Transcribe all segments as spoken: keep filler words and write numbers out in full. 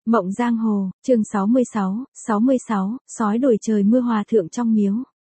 Mộng Giang Hồ, chương sáu mươi sáu, sáu mươi sáu, sói đuổi trời mưa hòa thượng trong miếu.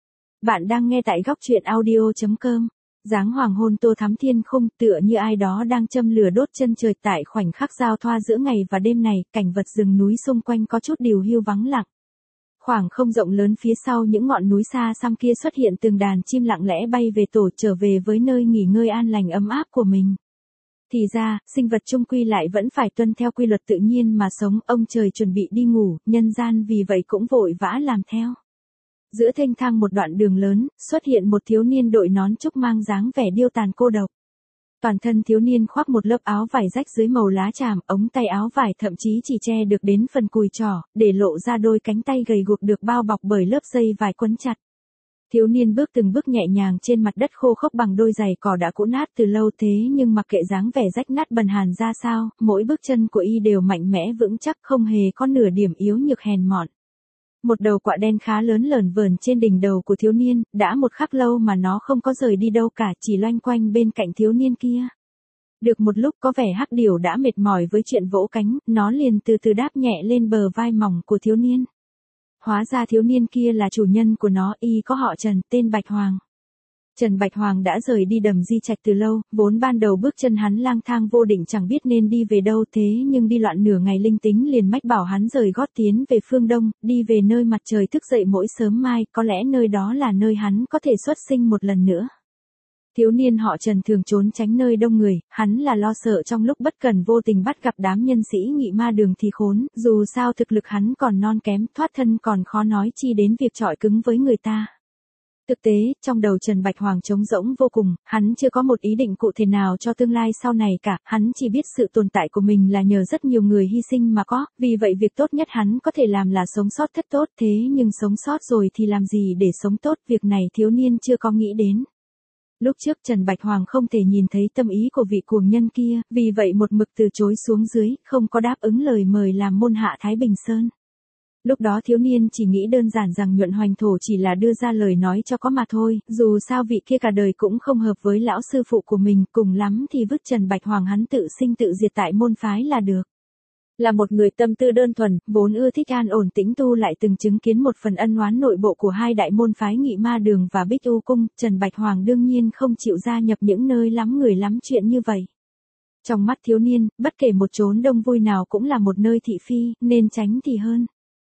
Bạn đang nghe tại góc truyện audio chấm com. Dáng hoàng hôn tô thắm thiên khung, tựa như ai đó đang châm lửa đốt chân trời. Tại khoảnh khắc giao thoa giữa ngày và đêm này, cảnh vật rừng núi xung quanh có chút điều hiu vắng lặng. Khoảng không rộng lớn phía sau những ngọn núi xa xăm kia xuất hiện từng đàn chim lặng lẽ bay về tổ, trở về với nơi nghỉ ngơi an lành ấm áp của mình. Thì ra, sinh vật chung quy lại vẫn phải tuân theo quy luật tự nhiên mà sống. Ông trời chuẩn bị đi ngủ, nhân gian vì vậy cũng vội vã làm theo. Giữa thênh thang một đoạn đường lớn, xuất hiện một thiếu niên đội nón trúc mang dáng vẻ điêu tàn cô độc. Toàn thân thiếu niên khoác một lớp áo vải rách dưới màu lá tràm, ống tay áo vải thậm chí chỉ che được đến phần cùi trỏ, để lộ ra đôi cánh tay gầy guộc được bao bọc bởi lớp dây vải quấn chặt. Thiếu niên bước từng bước nhẹ nhàng trên mặt đất khô khốc bằng đôi giày cỏ đã cũ nát từ lâu, thế nhưng mặc kệ dáng vẻ rách nát bần hàn ra sao, mỗi bước chân của y đều mạnh mẽ vững chắc, không hề có nửa điểm yếu nhược hèn mọn. Một đầu quạ đen khá lớn lởn vởn trên đỉnh đầu của thiếu niên, đã một khắc lâu mà nó không có rời đi đâu cả, chỉ loanh quanh bên cạnh thiếu niên kia. Được một lúc có vẻ hắc điểu đã mệt mỏi với chuyện vỗ cánh, nó liền từ từ đáp nhẹ lên bờ vai mỏng của thiếu niên. Hóa ra thiếu niên kia là chủ nhân của nó, y có họ Trần, tên Bạch Hoàng. Trần Bạch Hoàng đã rời đi Đầm Di Trạch từ lâu, vốn ban đầu bước chân hắn lang thang vô định chẳng biết nên đi về đâu, thế nhưng đi loạn nửa ngày linh tính liền mách bảo hắn rời gót tiến về phương đông, đi về nơi mặt trời thức dậy mỗi sớm mai, có lẽ nơi đó là nơi hắn có thể xuất sinh một lần nữa. Thiếu niên họ Trần thường trốn tránh nơi đông người, hắn là lo sợ trong lúc bất cần vô tình bắt gặp đám nhân sĩ Nghị Ma Đường thì khốn, dù sao thực lực hắn còn non kém, thoát thân còn khó nói chi đến việc chọi cứng với người ta. Thực tế, trong đầu Trần Bạch Hoàng trống rỗng vô cùng, hắn chưa có một ý định cụ thể nào cho tương lai sau này cả, hắn chỉ biết sự tồn tại của mình là nhờ rất nhiều người hy sinh mà có, vì vậy việc tốt nhất hắn có thể làm là sống sót thật tốt, thế nhưng sống sót rồi thì làm gì để sống tốt, việc này thiếu niên chưa có nghĩ đến. Lúc trước Trần Bạch Hoàng không thể nhìn thấy tâm ý của vị cuồng nhân kia, vì vậy một mực từ chối xuống dưới, không có đáp ứng lời mời làm môn hạ Thái Bình Sơn. Lúc đó thiếu niên chỉ nghĩ đơn giản rằng Nhuận Hoành Thổ chỉ là đưa ra lời nói cho có mà thôi, dù sao vị kia cả đời cũng không hợp với lão sư phụ của mình, cùng lắm thì vứt Trần Bạch Hoàng hắn tự sinh tự diệt tại môn phái là được. Là một người tâm tư đơn thuần, vốn ưa thích an ổn tĩnh tu, lại từng chứng kiến một phần ân oán nội bộ của hai đại môn phái Nghị Ma Đường và Bích U Cung, Trần Bạch Hoàng đương nhiên không chịu gia nhập những nơi lắm người lắm chuyện như vậy. Trong mắt thiếu niên, bất kể một chốn đông vui nào cũng là một nơi thị phi, nên tránh thì hơn.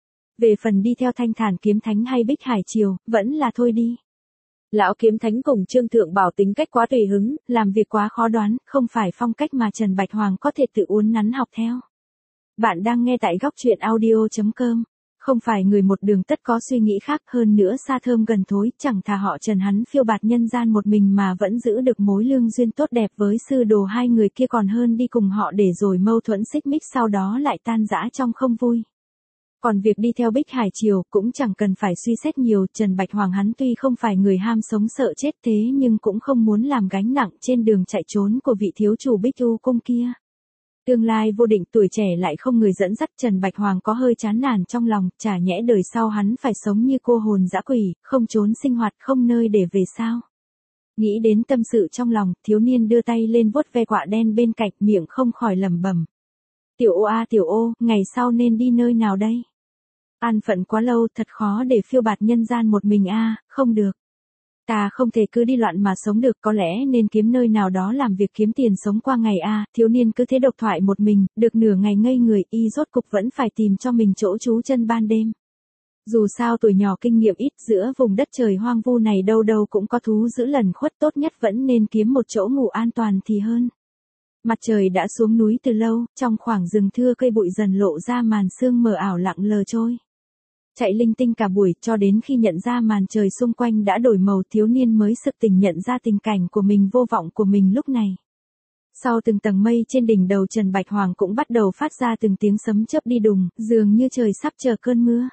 Về phần đi theo Thanh Thản Kiếm Thánh hay Bích Hải Triều, vẫn là thôi đi. Lão Kiếm Thánh cùng Trương Thượng Bảo tính cách quá tùy hứng, làm việc quá khó đoán, không phải phong cách mà Trần Bạch Hoàng có thể tự uốn nắn học theo. Bạn đang nghe tại góc truyện audio chấm com. Không phải người một đường tất có suy nghĩ khác, hơn nữa xa thơm gần thối, chẳng thà họ Trần hắn phiêu bạt nhân gian một mình mà vẫn giữ được mối lương duyên tốt đẹp với sư đồ hai người kia còn hơn đi cùng họ để rồi mâu thuẫn xích mích sau đó lại tan rã trong không vui. Còn việc đi theo Bích Hải Triều cũng chẳng cần phải suy xét nhiều, Trần Bạch Hoàng hắn tuy không phải người ham sống sợ chết thế nhưng cũng không muốn làm gánh nặng trên đường chạy trốn của vị thiếu chủ Bích U Cung kia. Tương lai vô định, tuổi trẻ lại không người dẫn dắt, Trần Bạch Hoàng có hơi chán nản trong lòng, chả nhẽ đời sau hắn phải sống như cô hồn dã quỷ, không trốn sinh hoạt, không nơi để về sao. Nghĩ đến tâm sự trong lòng, thiếu niên đưa tay lên vuốt ve quạ đen bên cạnh, miệng không khỏi lẩm bẩm. Tiểu ô a tiểu ô, ngày sau nên đi nơi nào đây? An phận quá lâu, thật khó để phiêu bạt nhân gian một mình a, không được. Ta không thể cứ đi loạn mà sống được, có lẽ nên kiếm nơi nào đó làm việc kiếm tiền sống qua ngày a. Thiếu niên cứ thế độc thoại một mình, được nửa ngày ngây người, y rốt cục vẫn phải tìm cho mình chỗ trú chân ban đêm. Dù sao tuổi nhỏ kinh nghiệm ít, giữa vùng đất trời hoang vu này đâu đâu cũng có thú dữ lẩn khuất, tốt nhất vẫn nên kiếm một chỗ ngủ an toàn thì hơn. Mặt trời đã xuống núi từ lâu, trong khoảng rừng thưa cây bụi dần lộ ra màn sương mờ ảo lặng lờ trôi. Chạy linh tinh cả buổi cho đến khi nhận ra màn trời xung quanh đã đổi màu, thiếu niên mới sực tỉnh nhận ra tình cảnh của mình, vô vọng của mình lúc này. Sau từng tầng mây trên đỉnh đầu Trần Bạch Hoàng cũng bắt đầu phát ra từng tiếng sấm chớp đi đùng, dường như trời sắp chờ cơn mưa.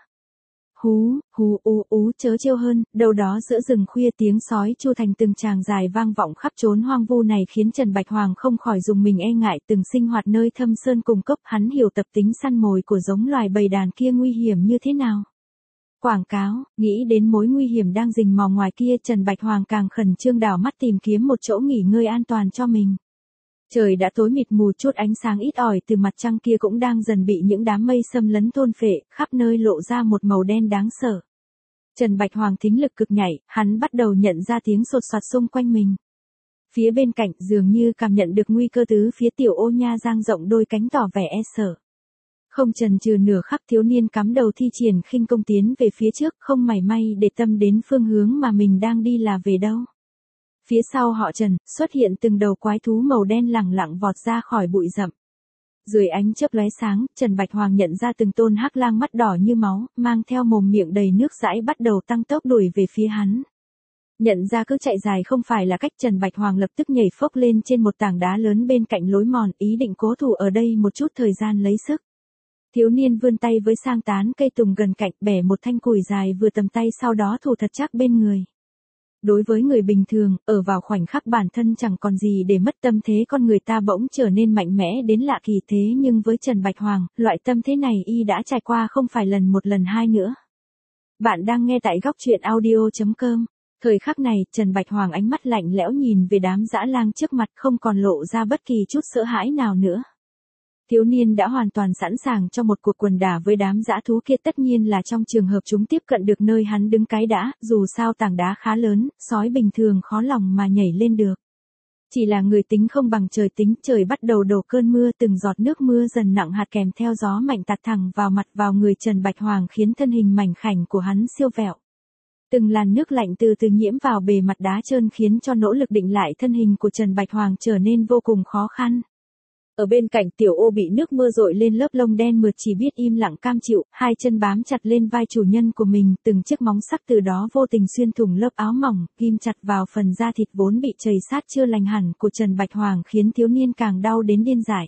Hú, hú ú ú chớ trêu hơn, đâu đó giữa rừng khuya tiếng sói chu thành từng tràng dài vang vọng khắp chốn hoang vu này khiến Trần Bạch Hoàng không khỏi dùng mình e ngại, từng sinh hoạt nơi thâm sơn cùng cốc, hắn hiểu tập tính săn mồi của giống loài bầy đàn kia nguy hiểm như thế nào. Quảng cáo, nghĩ đến mối nguy hiểm đang rình mò ngoài kia, Trần Bạch Hoàng càng khẩn trương đảo mắt tìm kiếm một chỗ nghỉ ngơi an toàn cho mình. Trời đã tối mịt mù, chút ánh sáng ít ỏi từ mặt trăng kia cũng đang dần bị những đám mây xâm lấn thôn phệ, khắp nơi lộ ra một màu đen đáng sợ. Trần Bạch Hoàng thính lực cực nhạy, hắn bắt đầu nhận ra tiếng sột soạt xung quanh mình. Phía bên cạnh dường như cảm nhận được nguy cơ, tứ phía tiểu ô nha dang rộng đôi cánh tỏ vẻ e sợ. Không chần chừ nửa khắc, thiếu niên cắm đầu thi triển khinh công tiến về phía trước, không mảy may để tâm đến phương hướng mà mình đang đi là về đâu. Phía sau họ Trần, xuất hiện từng đầu quái thú màu đen lẳng lặng vọt ra khỏi bụi rậm. Dưới ánh chớp lóe sáng, Trần Bạch Hoàng nhận ra từng tôn hắc lang mắt đỏ như máu, mang theo mồm miệng đầy nước dãi bắt đầu tăng tốc đuổi về phía hắn. Nhận ra cứ chạy dài không phải là cách, Trần Bạch Hoàng lập tức nhảy phốc lên trên một tảng đá lớn bên cạnh lối mòn, ý định cố thủ ở đây một chút thời gian lấy sức. Thiếu niên vươn tay với sang tán cây tùng gần cạnh, bẻ một thanh củi dài vừa tầm tay, sau đó thủ thật chắc bên người. Đối với người bình thường, ở vào khoảnh khắc bản thân chẳng còn gì để mất, tâm thế con người ta bỗng trở nên mạnh mẽ đến lạ kỳ, thế nhưng với Trần Bạch Hoàng, loại tâm thế này y đã trải qua không phải lần một lần hai nữa. Bạn đang nghe tại góc truyện audio chấm com. Thời khắc này, Trần Bạch Hoàng ánh mắt lạnh lẽo nhìn về đám dã lang trước mặt, không còn lộ ra bất kỳ chút sợ hãi nào nữa. Thiếu niên đã hoàn toàn sẵn sàng cho một cuộc quần đả với đám dã thú kia, tất nhiên là trong trường hợp chúng tiếp cận được nơi hắn đứng cái đã, dù sao tảng đá khá lớn, sói bình thường khó lòng mà nhảy lên được. Chỉ là người tính không bằng trời tính, trời bắt đầu đổ cơn mưa, từng giọt nước mưa dần nặng hạt kèm theo gió mạnh tạt thẳng vào mặt vào người Trần Bạch Hoàng, khiến thân hình mảnh khảnh của hắn siêu vẹo. Từng làn nước lạnh từ từ nhiễm vào bề mặt đá trơn, khiến cho nỗ lực định lại thân hình của Trần Bạch Hoàng trở nên vô cùng khó khăn. Ở bên cạnh tiểu ô bị nước mưa dội lên lớp lông đen mượt, chỉ biết im lặng cam chịu, hai chân bám chặt lên vai chủ nhân của mình, từng chiếc móng sắc từ đó vô tình xuyên thủng lớp áo mỏng, ghim chặt vào phần da thịt vốn bị trầy sát chưa lành hẳn của Trần Bạch Hoàng, khiến thiếu niên càng đau đến điên dại.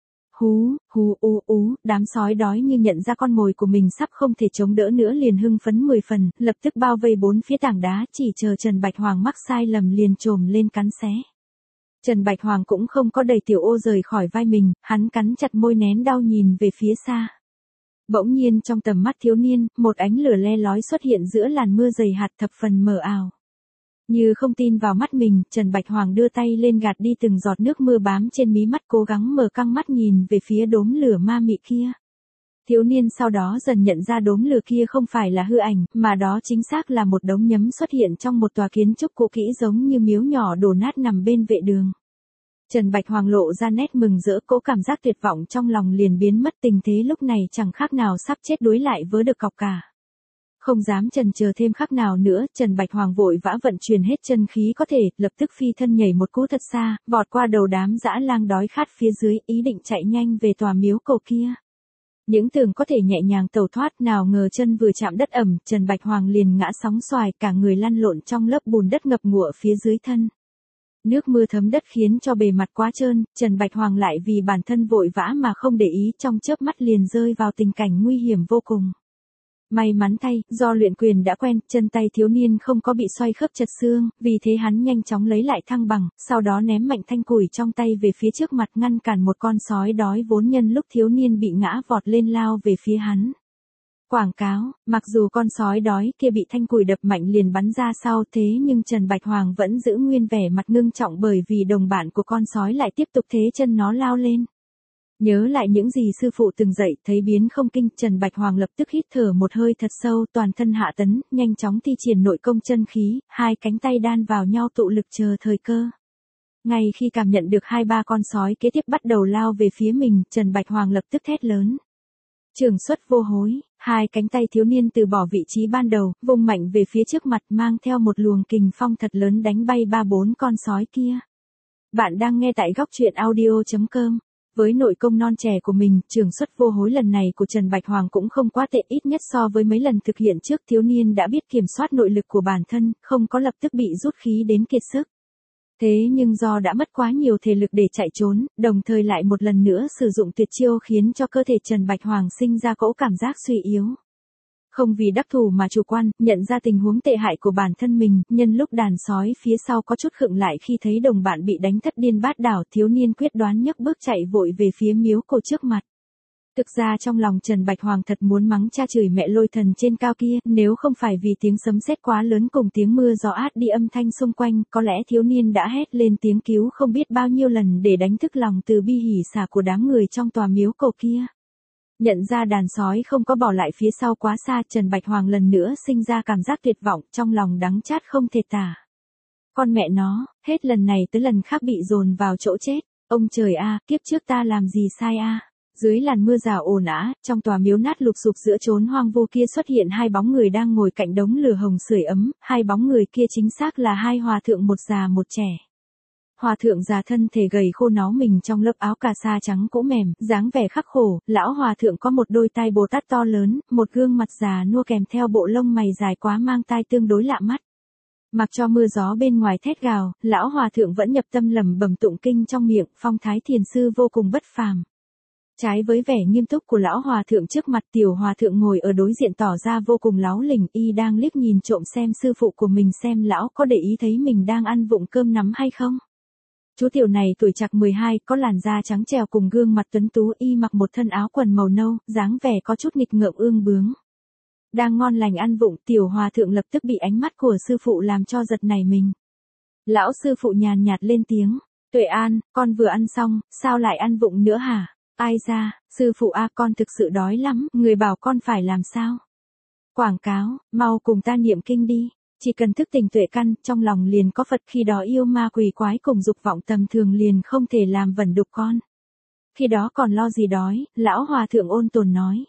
Hú, hú ú ú, đám sói đói như nhận ra con mồi của mình sắp không thể chống đỡ nữa liền hưng phấn mười phần, lập tức bao vây bốn phía tảng đá, chỉ chờ Trần Bạch Hoàng mắc sai lầm liền chồm lên cắn xé. Trần Bạch Hoàng cũng không có đẩy tiểu ô rời khỏi vai mình, hắn cắn chặt môi nén đau nhìn về phía xa. Bỗng nhiên trong tầm mắt thiếu niên, một ánh lửa le lói xuất hiện giữa làn mưa dày hạt thập phần mờ ảo. Như không tin vào mắt mình, Trần Bạch Hoàng đưa tay lên gạt đi từng giọt nước mưa bám trên mí mắt, cố gắng mở căng mắt nhìn về phía đốm lửa ma mị kia. Thiếu niên sau đó dần nhận ra đốm lửa kia không phải là hư ảnh, mà đó chính xác là một đống nhấm xuất hiện trong một tòa kiến trúc cũ kỹ giống như miếu nhỏ đổ nát nằm bên vệ đường. Trần Bạch Hoàng lộ ra nét mừng rỡ, cố cảm giác tuyệt vọng trong lòng liền biến mất, tình thế lúc này chẳng khác nào sắp chết đuối lại vớ được cọc cả. Không dám chần chờ thêm khắc nào nữa, Trần Bạch Hoàng vội vã vận chuyển hết chân khí có thể, lập tức phi thân nhảy một cú thật xa, vọt qua đầu đám dã lang đói khát phía dưới, ý định chạy nhanh về tòa miếu cổ kia. Những tưởng có thể nhẹ nhàng tẩu thoát, nào ngờ chân vừa chạm đất ẩm, Trần Bạch Hoàng liền ngã sóng xoài, cả người lăn lộn trong lớp bùn đất ngập ngụa phía dưới thân. Nước mưa thấm đất khiến cho bề mặt quá trơn, Trần Bạch Hoàng lại vì bản thân vội vã mà không để ý, trong chớp mắt liền rơi vào tình cảnh nguy hiểm vô cùng. May mắn thay, do luyện quyền đã quen, chân tay thiếu niên không có bị xoay khớp chật xương, vì thế hắn nhanh chóng lấy lại thăng bằng, sau đó ném mạnh thanh củi trong tay về phía trước mặt, ngăn cản một con sói đói vốn nhân lúc thiếu niên bị ngã vọt lên lao về phía hắn. Quảng cáo, mặc dù con sói đói kia bị thanh củi đập mạnh liền bắn ra sau, thế nhưng Trần Bạch Hoàng vẫn giữ nguyên vẻ mặt ngưng trọng, bởi vì đồng bạn của con sói lại tiếp tục thế chân nó lao lên. Nhớ lại những gì sư phụ từng dạy, thấy biến không kinh, Trần Bạch Hoàng lập tức hít thở một hơi thật sâu, toàn thân hạ tấn, nhanh chóng thi triển nội công chân khí, hai cánh tay đan vào nhau tụ lực chờ thời cơ. Ngay khi cảm nhận được hai ba con sói kế tiếp bắt đầu lao về phía mình, Trần Bạch Hoàng lập tức thét lớn. Trường xuất vô hối, hai cánh tay thiếu niên từ bỏ vị trí ban đầu, vung mạnh về phía trước mặt, mang theo một luồng kình phong thật lớn đánh bay ba bốn con sói kia. Bạn đang nghe tại góc truyện audio chấm com. Với nội công non trẻ của mình, trường xuất vô hối lần này của Trần Bạch Hoàng cũng không quá tệ, ít nhất so với mấy lần thực hiện trước, thiếu niên đã biết kiểm soát nội lực của bản thân, không có lập tức bị rút khí đến kiệt sức. Thế nhưng do đã mất quá nhiều thể lực để chạy trốn, đồng thời lại một lần nữa sử dụng tuyệt chiêu khiến cho cơ thể Trần Bạch Hoàng sinh ra cỗ cảm giác suy yếu. Không vì đắc thủ mà chủ quan, nhận ra tình huống tệ hại của bản thân mình, nhân lúc đàn sói phía sau có chút khựng lại khi thấy đồng bạn bị đánh thất điên bát đảo, thiếu niên quyết đoán nhấc bước chạy vội về phía miếu cổ trước mặt. Thực ra trong lòng Trần Bạch Hoàng thật muốn mắng cha chửi mẹ lôi thần trên cao kia, nếu không phải vì tiếng sấm sét quá lớn cùng tiếng mưa gió át đi âm thanh xung quanh, có lẽ thiếu niên đã hét lên tiếng cứu không biết bao nhiêu lần để đánh thức lòng từ bi hỉ xả của đám người trong tòa miếu cổ kia. Nhận ra đàn sói không có bỏ lại phía sau quá xa, Trần Bạch Hoàng lần nữa sinh ra cảm giác tuyệt vọng, trong lòng đắng chát không thể tả. Con mẹ nó, hết lần này tới lần khác bị dồn vào chỗ chết. Ông trời a, kiếp trước ta làm gì sai a? Dưới làn mưa rào ồn ào, trong tòa miếu nát lụp xụp giữa chốn hoang vu kia xuất hiện hai bóng người đang ngồi cạnh đống lửa hồng sưởi ấm, hai bóng người kia chính xác là hai hòa thượng, một già một trẻ. Hòa thượng già thân thể gầy khô náu mình trong lớp áo cà sa trắng cũ mềm, dáng vẻ khắc khổ, lão hòa thượng có một đôi tai Bồ Tát to lớn, một gương mặt già nua kèm theo bộ lông mày dài quá mang tai tương đối lạ mắt. Mặc cho mưa gió bên ngoài thét gào, lão hòa thượng vẫn nhập tâm lẩm bẩm tụng kinh trong miệng, phong thái thiền sư vô cùng bất phàm. Trái với vẻ nghiêm túc của lão hòa thượng trước mặt, tiểu hòa thượng ngồi ở đối diện tỏ ra vô cùng láu lỉnh, y đang liếc nhìn trộm xem sư phụ của mình xem lão có để ý thấy mình đang ăn vụng cơm nắm hay không. Chú tiểu này tuổi trạc mười hai, có làn da trắng trẻo cùng gương mặt tuấn tú, y mặc một thân áo quần màu nâu, dáng vẻ có chút nghịch ngợm ương bướng. Đang ngon lành ăn vụng, tiểu hòa thượng lập tức bị ánh mắt của sư phụ làm cho giật nảy mình. Lão sư phụ nhàn nhạt lên tiếng, Tuệ An, con vừa ăn xong, sao lại ăn vụng nữa hả? Ai ra, sư phụ a, con thực sự đói lắm, người bảo con phải làm sao? Quảng cáo, mau cùng ta niệm kinh đi. Chỉ cần thức tỉnh tuệ căn, trong lòng liền có Phật, khi đó yêu ma quỷ quái cùng dục vọng tầm thường liền không thể làm vẩn đục con. Khi đó còn lo gì đói, lão hòa thượng ôn tồn nói.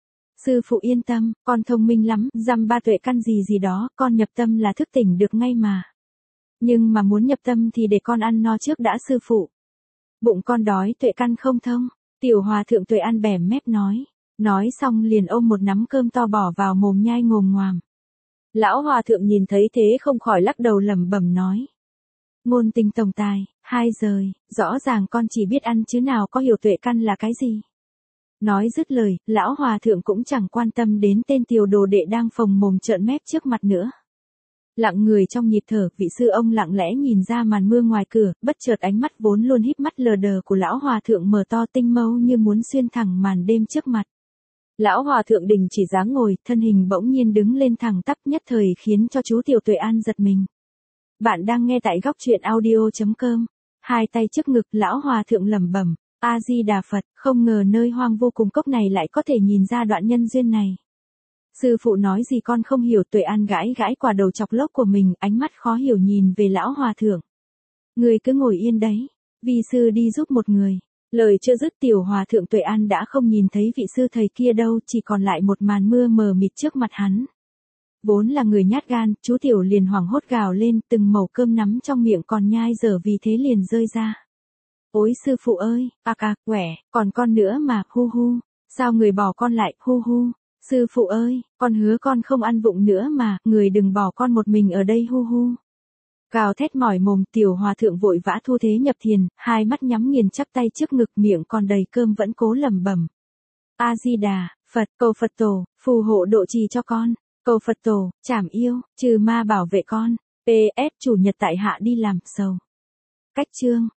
Sư phụ yên tâm, con thông minh lắm, dăm ba tuệ căn gì gì đó, con nhập tâm là thức tỉnh được ngay mà. Nhưng mà muốn nhập tâm thì để con ăn no trước đã sư phụ. Bụng con đói tuệ căn không thông, tiểu hòa thượng Tuệ An bẻm mép nói. Nói xong liền ôm một nắm cơm to bỏ vào mồm nhai ngồm ngoàm. Lão hòa thượng nhìn thấy thế không khỏi lắc đầu lẩm bẩm nói. Ngôn tình tổng tài, hai rời, rõ ràng con chỉ biết ăn chứ nào có hiểu tuệ căn là cái gì. Nói dứt lời, lão hòa thượng cũng chẳng quan tâm đến tên tiểu đồ đệ đang phồng mồm trợn mép trước mặt nữa. Lặng người trong nhịp thở, vị sư ông lặng lẽ nhìn ra màn mưa ngoài cửa, bất chợt ánh mắt vốn luôn híp mắt lờ đờ của lão hòa thượng mở to tinh mâu như muốn xuyên thẳng màn đêm trước mặt. Lão hòa thượng đình chỉ dáng ngồi, thân hình bỗng nhiên đứng lên thẳng tắp, nhất thời khiến cho chú tiểu Tuệ An giật mình. Bạn đang nghe tại góc truyện audio chấm com. Hai tay trước ngực, lão hòa thượng lẩm bẩm, A Di Đà Phật, không ngờ nơi hoang vô cùng cốc này lại có thể nhìn ra đoạn nhân duyên này. Sư phụ nói gì con không hiểu. Tuệ An gãi gãi quả đầu chọc lốc của mình, ánh mắt khó hiểu nhìn về lão hòa thượng. Người cứ ngồi yên đấy, vi sư đi giúp một người. Lời chưa dứt, tiểu hòa thượng Tuệ An đã không nhìn thấy vị sư thầy kia đâu, chỉ còn lại một màn mưa mờ mịt trước mặt hắn. Vốn là người nhát gan, chú tiểu liền hoảng hốt gào lên, từng mẩu cơm nắm trong miệng còn nhai dở vì thế liền rơi ra. Ôi sư phụ ơi, ạc ạc, quẻ, còn con nữa mà, hu hu, sao người bỏ con lại, hu hu, sư phụ ơi, con hứa con không ăn vụng nữa mà, người đừng bỏ con một mình ở đây, hu hu. Gào thét mỏi mồm, tiểu hòa thượng vội vã thu thế nhập thiền, hai mắt nhắm nghiền chắp tay trước ngực, miệng còn đầy cơm vẫn cố lẩm bẩm. A Di Đà Phật, cầu Phật tổ, phù hộ độ trì cho con, cầu Phật tổ, trảm yêu, trừ ma bảo vệ con. pê ét Chủ nhật tại hạ đi làm sầu. Cách chương